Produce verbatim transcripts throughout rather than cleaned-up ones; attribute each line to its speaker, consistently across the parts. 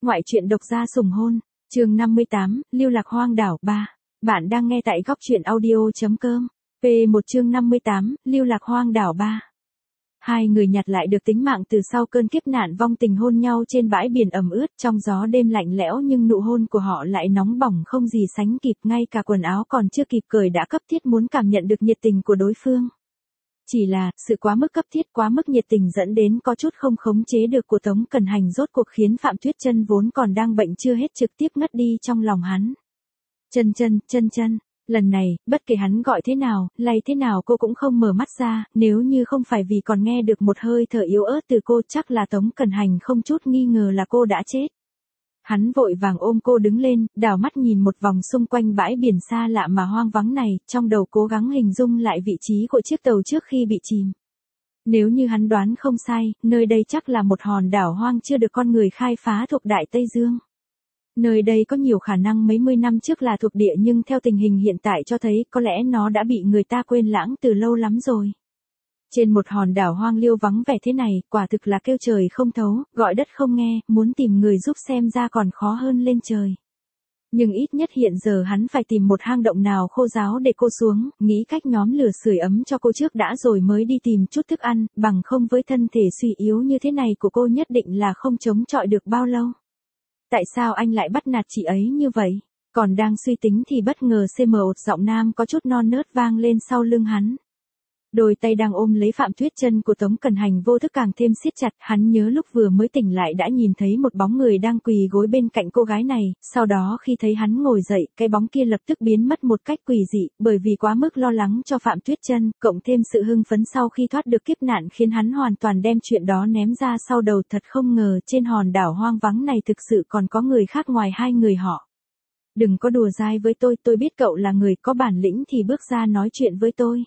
Speaker 1: ngoại truyện độc gia sủng hôn, chương năm mươi tám, lưu lạc hoang đảo ba. Bạn đang nghe tại góc truyện audio.com. P một chương năm mươi tám, lưu lạc hoang đảo ba. Hai người nhặt lại được tính mạng từ sau cơn kiếp nạn vong tình hôn nhau trên bãi biển ẩm ướt trong gió đêm lạnh lẽo, nhưng nụ hôn của họ lại nóng bỏng không gì sánh kịp, ngay cả quần áo còn chưa kịp cởi đã cấp thiết muốn cảm nhận được nhiệt tình của đối phương. Chỉ là, sự quá mức cấp thiết, quá mức nhiệt tình dẫn đến có chút không khống chế được của Tống Cẩn Hành rốt cuộc khiến Phạm Tuyết Chân vốn còn đang bệnh chưa hết trực tiếp ngất đi trong lòng hắn. Chân chân, chân chân. Lần này, bất kể hắn gọi thế nào, lay thế nào cô cũng không mở mắt ra, nếu như không phải vì còn nghe được một hơi thở yếu ớt từ cô chắc là Tống Cẩn Hành không chút nghi ngờ là cô đã chết. Hắn vội vàng ôm cô đứng lên, đảo mắt nhìn một vòng xung quanh bãi biển xa lạ mà hoang vắng này, trong đầu cố gắng hình dung lại vị trí của chiếc tàu trước khi bị chìm. Nếu như hắn đoán không sai, nơi đây chắc là một hòn đảo hoang chưa được con người khai phá thuộc Đại Tây Dương. Nơi đây có nhiều khả năng mấy mươi năm trước là thuộc địa, nhưng theo tình hình hiện tại cho thấy có lẽ nó đã bị người ta quên lãng từ lâu lắm rồi. Trên một hòn đảo hoang liêu vắng vẻ thế này, quả thực là kêu trời không thấu, gọi đất không nghe, muốn tìm người giúp xem ra còn khó hơn lên trời. Nhưng ít nhất hiện giờ hắn phải tìm một hang động nào khô ráo để cô xuống, nghĩ cách nhóm lửa sưởi ấm cho cô trước đã rồi mới đi tìm chút thức ăn, bằng không với thân thể suy yếu như thế này của cô nhất định là không chống chọi được bao lâu. Tại sao anh lại bắt nạt chị ấy như vậy? Còn đang suy tính thì bất ngờ xê em một giọng nam có chút non nớt vang lên sau lưng hắn. Đôi tay đang ôm lấy Phạm Tuyết Chân của Tống Cẩn Hành vô thức càng thêm siết chặt, hắn nhớ lúc vừa mới tỉnh lại đã nhìn thấy một bóng người đang quỳ gối bên cạnh cô gái này, sau đó khi thấy hắn ngồi dậy, cái bóng kia lập tức biến mất một cách quỷ dị, bởi vì quá mức lo lắng cho Phạm Tuyết Chân, cộng thêm sự hưng phấn sau khi thoát được kiếp nạn khiến hắn hoàn toàn đem chuyện đó ném ra sau đầu. Thật không ngờ trên hòn đảo hoang vắng này thực sự còn có người khác ngoài hai người họ. Đừng có đùa dai với tôi, tôi biết cậu là người có bản lĩnh thì bước ra nói chuyện với tôi.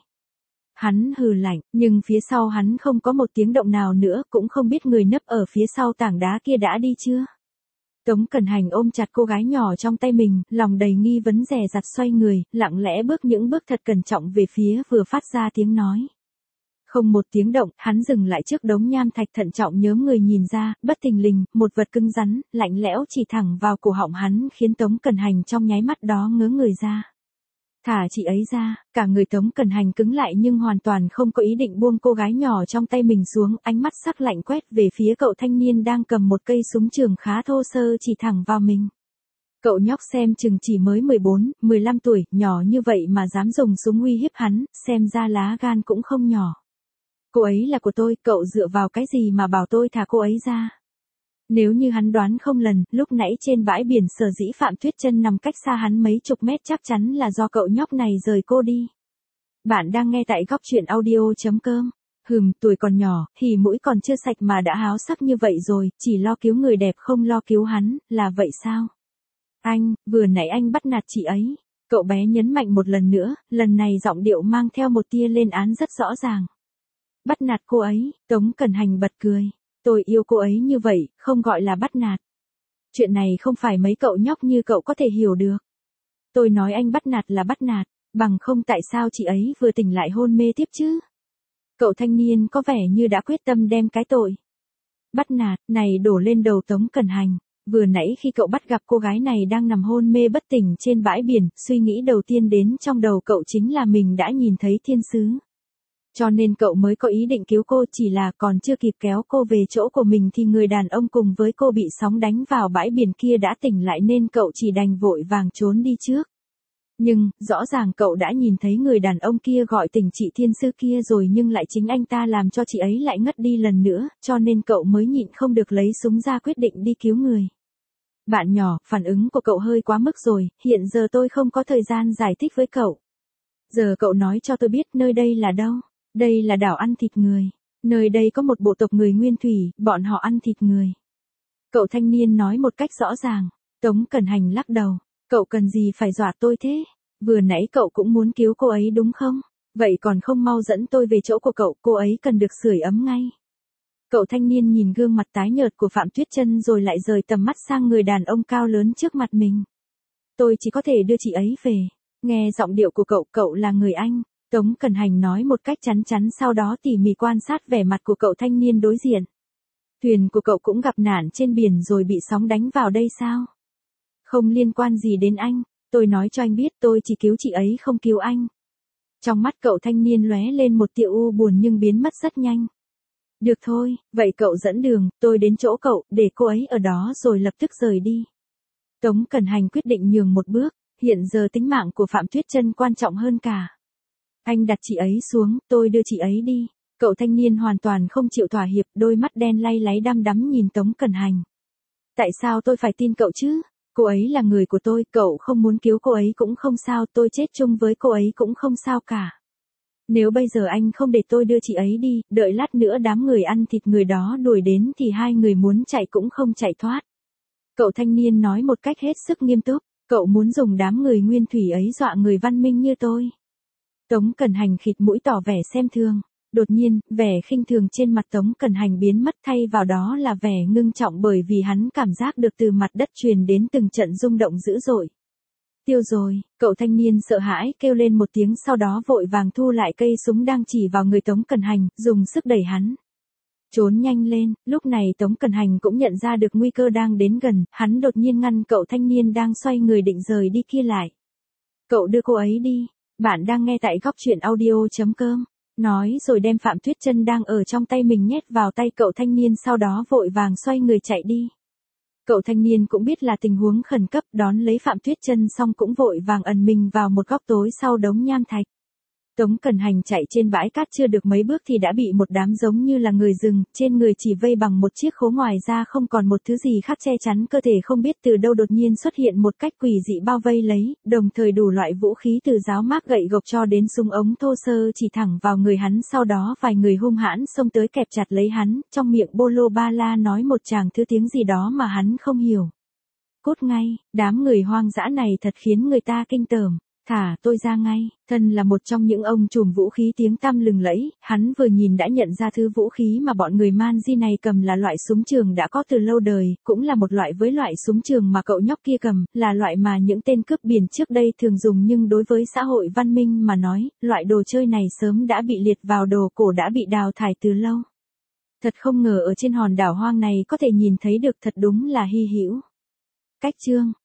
Speaker 1: Hắn hừ lạnh, nhưng phía sau hắn không có một tiếng động nào nữa, cũng không biết người nấp ở phía sau tảng đá kia đã đi chưa. Tống Cẩn Hành ôm chặt cô gái nhỏ trong tay mình, lòng đầy nghi vấn dè dặt xoay người, lặng lẽ bước những bước thật cẩn trọng về phía vừa phát ra tiếng nói. Không một tiếng động, hắn dừng lại trước đống nham thạch, thận trọng nhớm người nhìn ra, bất thình lình, một vật cứng rắn, lạnh lẽo chỉ thẳng vào cổ họng hắn khiến Tống Cẩn Hành trong nháy mắt đó ngớ người ra. Thả chị ấy ra, cả người Tống Cẩn Hành cứng lại nhưng hoàn toàn không có ý định buông cô gái nhỏ trong tay mình xuống, ánh mắt sắc lạnh quét về phía cậu thanh niên đang cầm một cây súng trường khá thô sơ chỉ thẳng vào mình. Cậu nhóc xem chừng chỉ mới mười bốn, mười lăm tuổi, nhỏ như vậy mà dám dùng súng uy hiếp hắn, xem ra lá gan cũng không nhỏ. Cô ấy là của tôi, cậu dựa vào cái gì mà bảo tôi thả cô ấy ra? Nếu như hắn đoán không lầm, lúc nãy trên bãi biển sở dĩ Phạm Tuyết Chân nằm cách xa hắn mấy chục mét chắc chắn là do cậu nhóc này rời cô đi. Bạn đang nghe tại góc truyện audio.com. Hừm, tuổi còn nhỏ, hỉ mũi còn chưa sạch mà đã háo sắc như vậy rồi, chỉ lo cứu người đẹp không lo cứu hắn, là vậy sao? Anh, vừa nãy anh bắt nạt chị ấy. Cậu bé nhấn mạnh một lần nữa, lần này giọng điệu mang theo một tia lên án rất rõ ràng. Bắt nạt cô ấy, Tống Cẩn Hành bật cười. Tôi yêu cô ấy như vậy, không gọi là bắt nạt. Chuyện này không phải mấy cậu nhóc như cậu có thể hiểu được. Tôi nói anh bắt nạt là bắt nạt, bằng không tại sao chị ấy vừa tỉnh lại hôn mê tiếp chứ? Cậu thanh niên có vẻ như đã quyết tâm đem cái tội bắt nạt này đổ lên đầu Tống Cẩn Hành. Vừa nãy khi cậu bắt gặp cô gái này đang nằm hôn mê bất tỉnh trên bãi biển, suy nghĩ đầu tiên đến trong đầu cậu chính là mình đã nhìn thấy thiên sứ. Cho nên cậu mới có ý định cứu cô, chỉ là còn chưa kịp kéo cô về chỗ của mình thì người đàn ông cùng với cô bị sóng đánh vào bãi biển kia đã tỉnh lại nên cậu chỉ đành vội vàng trốn đi trước. Nhưng, rõ ràng cậu đã nhìn thấy người đàn ông kia gọi tỉnh chị thiên sư kia rồi, nhưng lại chính anh ta làm cho chị ấy lại ngất đi lần nữa, cho nên cậu mới nhịn không được lấy súng ra quyết định đi cứu người. Bạn nhỏ, phản ứng của cậu hơi quá mức rồi, hiện giờ tôi không có thời gian giải thích với cậu. Giờ cậu nói cho tôi biết nơi đây là đâu? Đây là đảo ăn thịt người. Nơi đây có một bộ tộc người nguyên thủy, bọn họ ăn thịt người. Cậu thanh niên nói một cách rõ ràng. Tống Cẩn Hành lắc đầu. Cậu cần gì phải dọa tôi thế? Vừa nãy cậu cũng muốn cứu cô ấy đúng không? Vậy còn không mau dẫn tôi về chỗ của cậu, cô ấy cần được sưởi ấm ngay. Cậu thanh niên nhìn gương mặt tái nhợt của Phạm Tuyết Chân rồi lại rời tầm mắt sang người đàn ông cao lớn trước mặt mình. Tôi chỉ có thể đưa chị ấy về. Nghe giọng điệu của cậu, cậu là người Anh. Tống Cẩn Hành nói một cách chắn chắn, sau đó tỉ mỉ quan sát vẻ mặt của cậu thanh niên đối diện. Thuyền của cậu cũng gặp nạn trên biển rồi bị sóng đánh vào đây sao? Không liên quan gì đến anh, tôi nói cho anh biết tôi chỉ cứu chị ấy không cứu anh. Trong mắt cậu thanh niên lóe lên một tia u buồn nhưng biến mất rất nhanh. Được thôi, vậy cậu dẫn đường, tôi đến chỗ cậu, để cô ấy ở đó rồi lập tức rời đi. Tống Cẩn Hành quyết định nhường một bước, hiện giờ tính mạng của Phạm Tuyết Chân quan trọng hơn cả. Anh đặt chị ấy xuống, tôi đưa chị ấy đi. Cậu thanh niên hoàn toàn không chịu thỏa hiệp, đôi mắt đen lay láy đăm đắm nhìn Tống Cẩn Hành. Tại sao tôi phải tin cậu chứ? Cô ấy là người của tôi, cậu không muốn cứu cô ấy cũng không sao, tôi chết chung với cô ấy cũng không sao cả. Nếu bây giờ anh không để tôi đưa chị ấy đi, đợi lát nữa đám người ăn thịt người đó đuổi đến thì hai người muốn chạy cũng không chạy thoát. Cậu thanh niên nói một cách hết sức nghiêm túc, cậu muốn dùng đám người nguyên thủy ấy dọa người văn minh như tôi. Tống Cẩn Hành khịt mũi tỏ vẻ xem thường. Đột nhiên, vẻ khinh thường trên mặt Tống Cẩn Hành biến mất thay vào đó là vẻ ngưng trọng bởi vì hắn cảm giác được từ mặt đất truyền đến từng trận rung động dữ dội. Tiêu rồi, cậu thanh niên sợ hãi kêu lên một tiếng sau đó vội vàng thu lại cây súng đang chỉ vào người Tống Cẩn Hành, dùng sức đẩy hắn. Trốn nhanh lên, lúc này Tống Cẩn Hành cũng nhận ra được nguy cơ đang đến gần, hắn đột nhiên ngăn cậu thanh niên đang xoay người định rời đi kia lại. Cậu đưa cô ấy đi, bạn đang nghe tại góc truyện audio chấm com. Nói rồi đem Phạm Tuyết Chân đang ở trong tay mình nhét vào tay cậu thanh niên sau đó vội vàng xoay người chạy đi. Cậu thanh niên cũng biết là tình huống khẩn cấp đón lấy Phạm Tuyết Chân xong cũng vội vàng ẩn mình vào một góc tối sau đống nham thạch. Tống Cẩn Hành chạy trên bãi cát chưa được mấy bước thì đã bị một đám giống như là người rừng, trên người chỉ vây bằng một chiếc khố ngoài ra không còn một thứ gì khác che chắn cơ thể không biết từ đâu đột nhiên xuất hiện một cách quỷ dị bao vây lấy, đồng thời đủ loại vũ khí từ giáo mác gậy gộc cho đến súng ống thô sơ chỉ thẳng vào người hắn sau đó vài người hung hãn xông tới kẹp chặt lấy hắn, trong miệng bô lô ba la nói một tràng thứ tiếng gì đó mà hắn không hiểu. Cút ngay, đám người hoang dã này thật khiến người ta kinh tởm. Thả tôi ra ngay, thân là một trong những ông trùm vũ khí tiếng tăm lừng lẫy, hắn vừa nhìn đã nhận ra thứ vũ khí mà bọn người man di này cầm là loại súng trường đã có từ lâu đời, cũng là một loại với loại súng trường mà cậu nhóc kia cầm, là loại mà những tên cướp biển trước đây thường dùng nhưng đối với xã hội văn minh mà nói, loại đồ chơi này sớm đã bị liệt vào đồ cổ đã bị đào thải từ lâu. Thật không ngờ ở trên hòn đảo hoang này có thể nhìn thấy được thật đúng là hy hữu. Cách chương